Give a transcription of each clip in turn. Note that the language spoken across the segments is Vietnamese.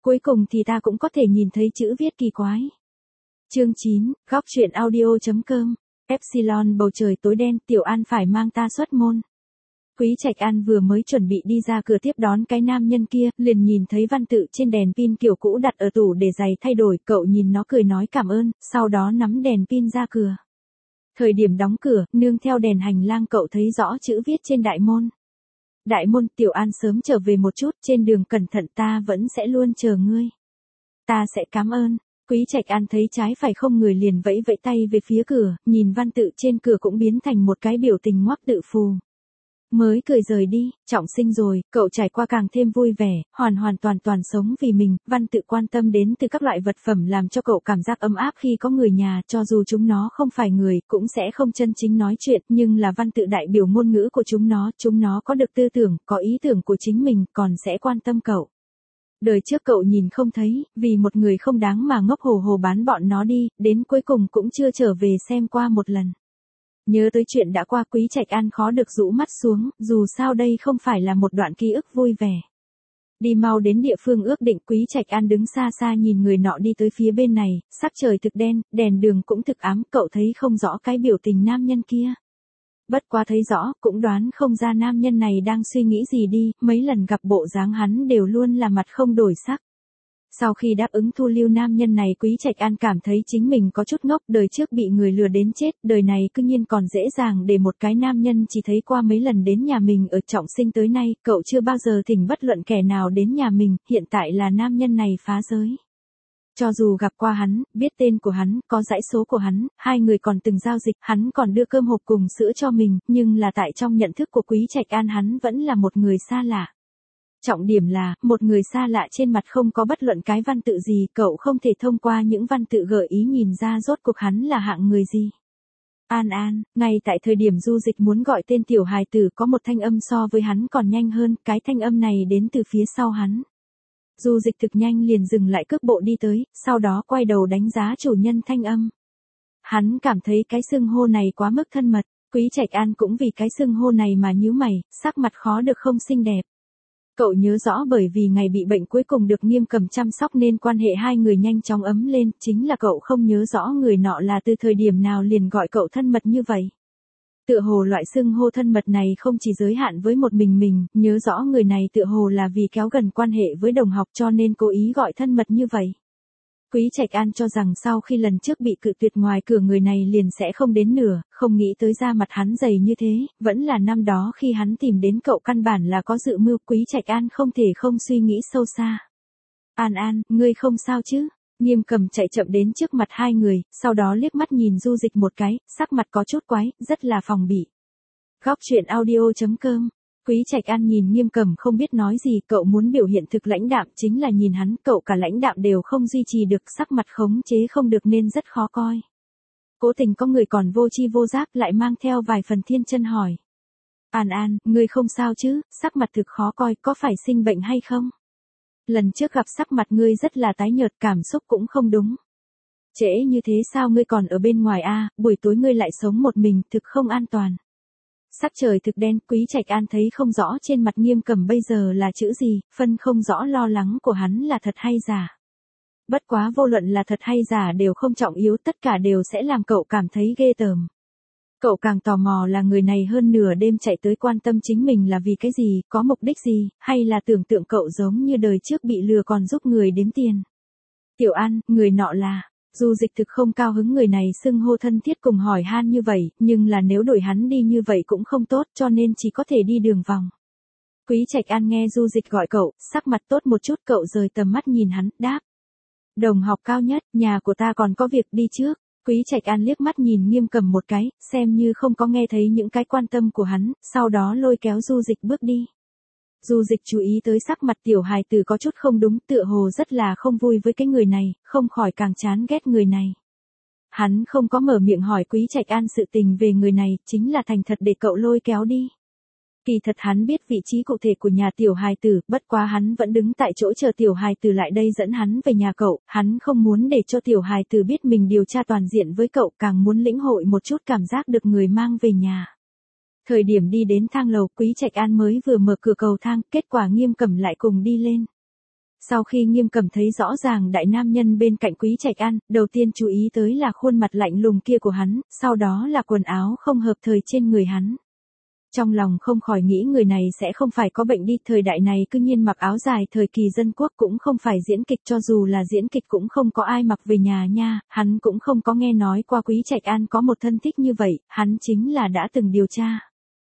cuối cùng thì ta cũng có thể nhìn thấy chữ viết kỳ quái. Chương 9, góc truyện audio.com. Epsilon bầu trời tối đen, Tiểu An phải mang ta xuất môn. Quý Trạch An vừa mới chuẩn bị đi ra cửa tiếp đón cái nam nhân kia, liền nhìn thấy văn tự trên đèn pin kiểu cũ đặt ở tủ để giày thay đổi, cậu nhìn nó cười nói cảm ơn, sau đó nắm đèn pin ra cửa. Thời điểm đóng cửa, nương theo đèn hành lang cậu thấy rõ chữ viết trên đại môn. Đại môn, Tiểu An sớm trở về một chút, trên đường cẩn thận, ta vẫn sẽ luôn chờ ngươi. Ta sẽ cảm ơn. Quý Trạch An thấy trái phải không người liền vẫy vẫy tay về phía cửa, nhìn văn tự trên cửa cũng biến thành một cái biểu tình ngoắc tự phù. Mới cười rời đi, trọng sinh rồi, cậu trải qua càng thêm vui vẻ, hoàn toàn sống vì mình, văn tự quan tâm đến từ các loại vật phẩm làm cho cậu cảm giác ấm áp khi có người nhà, cho dù chúng nó không phải người, cũng sẽ không chân chính nói chuyện, nhưng là văn tự đại biểu ngôn ngữ của chúng nó có được tư tưởng, có ý tưởng của chính mình, còn sẽ quan tâm cậu. Đời trước cậu nhìn không thấy, vì một người không đáng mà ngốc hồ bán bọn nó đi, đến cuối cùng cũng chưa trở về xem qua một lần. Nhớ tới chuyện đã qua, Quý Trạch An khó được rũ mắt xuống, dù sao đây không phải là một đoạn ký ức vui vẻ. Đi mau đến địa phương ước định, Quý Trạch An đứng xa xa nhìn người nọ đi tới phía bên này, sắc trời thực đen, đèn đường cũng thực ám, cậu thấy không rõ cái biểu tình nam nhân kia. Bất quá thấy rõ, cũng đoán không ra nam nhân này đang suy nghĩ gì đi, mấy lần gặp bộ dáng hắn đều luôn là mặt không đổi sắc. Sau khi đáp ứng thu lưu nam nhân này, Quý Trạch An cảm thấy chính mình có chút ngốc, đời trước bị người lừa đến chết, đời này cư nhiên còn dễ dàng để một cái nam nhân chỉ thấy qua mấy lần đến nhà mình ở trọng sinh tới nay, cậu chưa bao giờ thỉnh bất luận kẻ nào đến nhà mình, hiện tại là nam nhân này phá giới. Cho dù gặp qua hắn, biết tên của hắn, có dãy số của hắn, hai người còn từng giao dịch, hắn còn đưa cơm hộp cùng sữa cho mình, nhưng là tại trong nhận thức của Quý Trạch An hắn vẫn là một người xa lạ. Trọng điểm là, một người xa lạ trên mặt không có bất luận cái văn tự gì, cậu không thể thông qua những văn tự gợi ý nhìn ra rốt cuộc hắn là hạng người gì. An, ngay tại thời điểm Du Dịch muốn gọi tên tiểu hài tử có một thanh âm so với hắn còn nhanh hơn, cái thanh âm này đến từ phía sau hắn. Du Dịch thực nhanh liền dừng lại cước bộ đi tới, sau đó quay đầu đánh giá chủ nhân thanh âm. Hắn cảm thấy cái xưng hô này quá mức thân mật, Quý Trạch An cũng vì cái xưng hô này mà nhíu mày, sắc mặt khó được không xinh đẹp. Cậu nhớ rõ bởi vì ngày bị bệnh cuối cùng được Nghiêm Cầm chăm sóc nên quan hệ hai người nhanh chóng ấm lên, chính là cậu không nhớ rõ người nọ là từ thời điểm nào liền gọi cậu thân mật như vậy. Tựa hồ loại xưng hô thân mật này không chỉ giới hạn với một mình, nhớ rõ người này tựa hồ là vì kéo gần quan hệ với đồng học cho nên cố ý gọi thân mật như vậy. Quý Trạch An cho rằng sau khi lần trước bị cự tuyệt ngoài cửa người này liền sẽ không đến nữa, không nghĩ tới da mặt hắn dày như thế, vẫn là năm đó khi hắn tìm đến cậu căn bản là có dự mưu, Quý Trạch An không thể không suy nghĩ sâu xa. An, ngươi không sao chứ? Nghiêm Cầm chạy chậm đến trước mặt hai người, sau đó liếc mắt nhìn Du Dịch một cái, sắc mặt có chút quái, rất là phòng bị. Góc truyện audio.com. Quý Trạch An nhìn Nghiêm Cầm không biết nói gì, cậu muốn biểu hiện thực lãnh đạm, chính là nhìn hắn, cậu cả lãnh đạm đều không duy trì được, sắc mặt khống chế không được nên rất khó coi. Cố tình có người còn vô tri vô giác lại mang theo vài phần thiên chân hỏi. An, ngươi không sao chứ, sắc mặt thực khó coi, có phải sinh bệnh hay không? Lần trước gặp sắc mặt ngươi rất là tái nhợt, cảm xúc cũng không đúng. Trễ như thế sao ngươi còn ở bên ngoài a? Buổi tối ngươi lại sống một mình, thực không an toàn. Sắc trời thực đen, Quý Trạch An thấy không rõ trên mặt Nghiêm Cầm bây giờ là chữ gì, phân không rõ lo lắng của hắn là thật hay giả. Bất quá vô luận là thật hay giả đều không trọng yếu, tất cả đều sẽ làm cậu cảm thấy ghê tởm. Cậu càng tò mò là người này hơn nửa đêm chạy tới quan tâm chính mình là vì cái gì, có mục đích gì, hay là tưởng tượng cậu giống như đời trước bị lừa còn giúp người đếm tiền. Tiểu An, người nọ là... Du Dịch thực không cao hứng người này xưng hô thân thiết cùng hỏi han như vậy, nhưng là nếu đổi hắn đi như vậy cũng không tốt cho nên chỉ có thể đi đường vòng. Quý Trạch An nghe Du Dịch gọi cậu, sắc mặt tốt một chút, cậu rời tầm mắt nhìn hắn, đáp. Đồng học cao nhất, nhà của ta còn có việc, đi trước. Quý Trạch An liếc mắt nhìn Nghiêm Cầm một cái, xem như không có nghe thấy những cái quan tâm của hắn, sau đó lôi kéo Du Dịch bước đi. Du Dịch chú ý tới sắc mặt tiểu hài tử có chút không đúng, tựa hồ rất là không vui với cái người này, không khỏi càng chán ghét người này. Hắn không có mở miệng hỏi Quý Trạch An sự tình về người này, chính là thành thật để cậu lôi kéo đi. Kỳ thật hắn biết vị trí cụ thể của nhà tiểu hài tử, bất quá hắn vẫn đứng tại chỗ chờ tiểu hài tử lại đây dẫn hắn về nhà cậu, hắn không muốn để cho tiểu hài tử biết mình điều tra toàn diện với cậu, càng muốn lĩnh hội một chút cảm giác được người mang về nhà. Thời điểm đi đến thang lầu, Quý Trạch An mới vừa mở cửa cầu thang, kết quả Nghiêm Cầm lại cùng đi lên. Sau khi Nghiêm Cẩm thấy rõ ràng đại nam nhân bên cạnh Quý Trạch An, đầu tiên chú ý tới là khuôn mặt lạnh lùng kia của hắn, sau đó là quần áo không hợp thời trên người hắn. Trong lòng không khỏi nghĩ người này sẽ không phải có bệnh đi, thời đại này cứ nhiên mặc áo dài thời kỳ dân quốc cũng không phải diễn kịch, cho dù là diễn kịch cũng không có ai mặc về nhà nha, hắn cũng không có nghe nói qua Quý Trạch An có một thân thích như vậy, hắn chính là đã từng điều tra.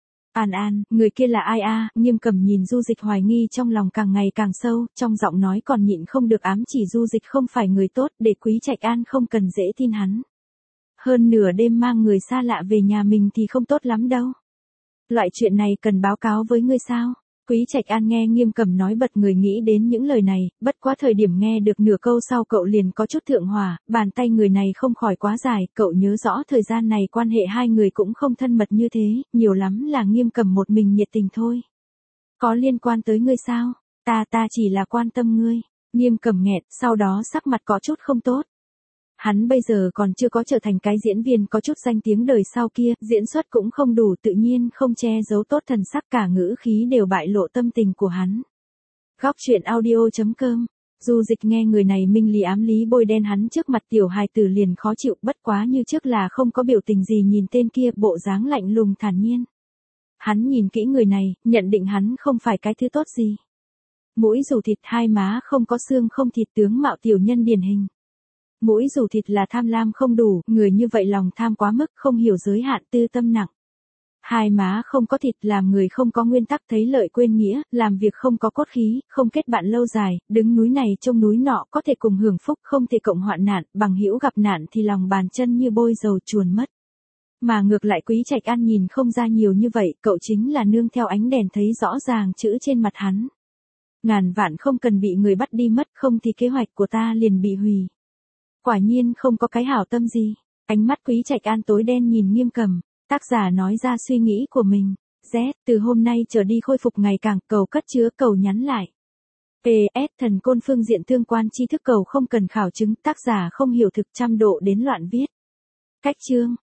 An, người kia là ai a? Nghiêm Cẩm nhìn Du Dịch hoài nghi trong lòng càng ngày càng sâu, trong giọng nói còn nhịn không được ám chỉ Du Dịch không phải người tốt, để Quý Trạch An không cần dễ tin hắn. Hơn nửa đêm mang người xa lạ về nhà mình thì không tốt lắm đâu. Loại chuyện này cần báo cáo với ngươi sao? Quý Trạch An nghe Nghiêm Cẩm nói bật người nghĩ đến những lời này, bất quá thời điểm nghe được nửa câu sau cậu liền có chút thượng hỏa, bàn tay người này không khỏi quá dài, cậu nhớ rõ thời gian này quan hệ hai người cũng không thân mật như thế, nhiều lắm là Nghiêm Cẩm một mình nhiệt tình thôi. Có liên quan tới ngươi sao? Ta chỉ là quan tâm ngươi. Nghiêm Cẩm nghẹt, sau đó sắc mặt có chút không tốt. Hắn bây giờ còn chưa có trở thành cái diễn viên có chút danh tiếng đời sau kia, diễn xuất cũng không đủ, tự nhiên không che giấu tốt thần sắc, cả ngữ khí đều bại lộ tâm tình của hắn. Góc truyện audio.com. Du Dịch nghe người này minh lý ám lý bôi đen hắn trước mặt tiểu hài tử liền khó chịu, bất quá như trước là không có biểu tình gì nhìn tên kia, bộ dáng lạnh lùng thản nhiên. Hắn nhìn kỹ người này, nhận định hắn không phải cái thứ tốt gì. Mũi dù thịt, hai má không có xương không thịt, tướng mạo tiểu nhân điển hình. Mũi dù thịt là tham lam không đủ, người như vậy lòng tham quá mức, không hiểu giới hạn, tư tâm nặng. Hai má không có thịt, làm người không có nguyên tắc, thấy lợi quên nghĩa, làm việc không có cốt khí, không kết bạn lâu dài, đứng núi này trông núi nọ, có thể cùng hưởng phúc, không thể cộng hoạn nạn, bằng hữu gặp nạn thì lòng bàn chân như bôi dầu chuồn mất. Mà ngược lại Quý Trạch An nhìn không ra nhiều như vậy, cậu chính là nương theo ánh đèn thấy rõ ràng chữ trên mặt hắn. Ngàn vạn không cần bị người bắt đi mất, không thì kế hoạch của ta liền bị hủy. Quả nhiên không có cái hảo tâm gì. Ánh mắt Quý Trạch An tối đen nhìn Nghiêm Cẩm, tác giả nói ra suy nghĩ của mình. Z, từ hôm nay trở đi khôi phục ngày càng, cầu cất chứa, cầu nhắn lại. PS, thần côn phương diện tương quan tri thức cầu không cần khảo chứng, tác giả không hiểu thực, 100 độ đến loạn viết. Cách chương.